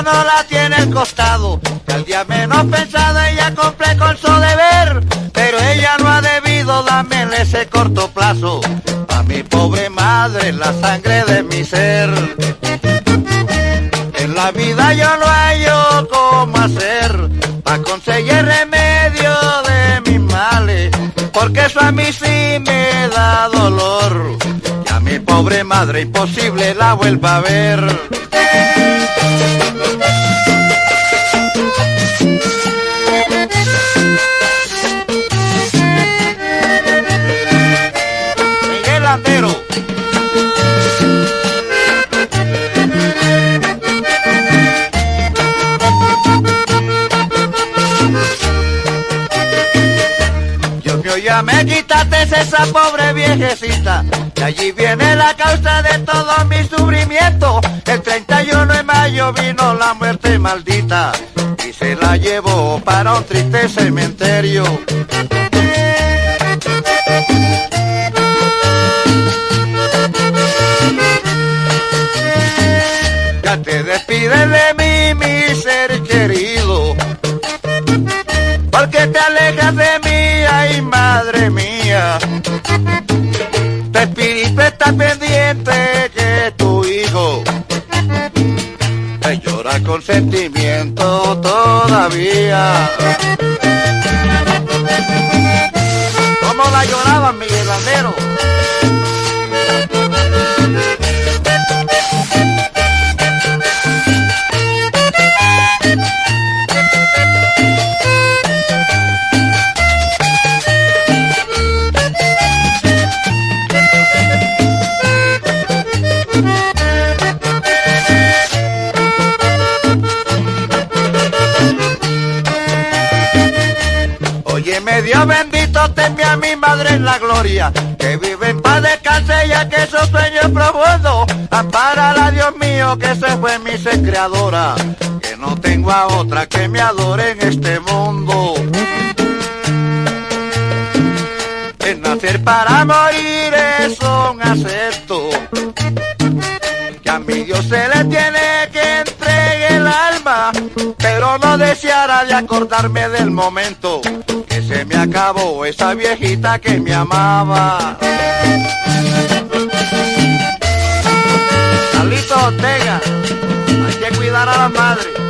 no la tiene al costado, que al día menos pensado ella cumple con su deber, pero ella no ha debido darme en ese corto plazo a mi pobre madre la sangre de mi ser. En la vida yo no hallo cómo hacer para conseguir remedio de mis males, porque eso a mí sí me da dolor, y a mi pobre madre imposible la vuelva a ver. Miguel Landero. Ya me quitaste esa pobre viejecita, y allí viene la causa de todo mi sufrimiento. El 31 de mayo vino la muerte maldita y se la llevó para un triste cementerio. Ya te despides de mí, mi ser querido, porque te alejas de mí, ay madre mía. Tu espíritu está pendiente que tu hijo te llora con sentimiento todavía. ¿Cómo la lloraban, Miguel Landero? Óyeme, Dios bendito, tenme a mi madre en la gloria, que vive en paz descanse ya que su sueño es profundo. Ampárala, Dios mío, que se fue mi ser creadora, que no tengo a otra que me adore en este mundo. El nacer para morir es un acepto, que a mi Dios se le tiene que entregue el alma, pero no deseara de acordarme del momento que se me acabó esa viejita que me amaba. Carlito Ortega, hay que cuidar a la madre.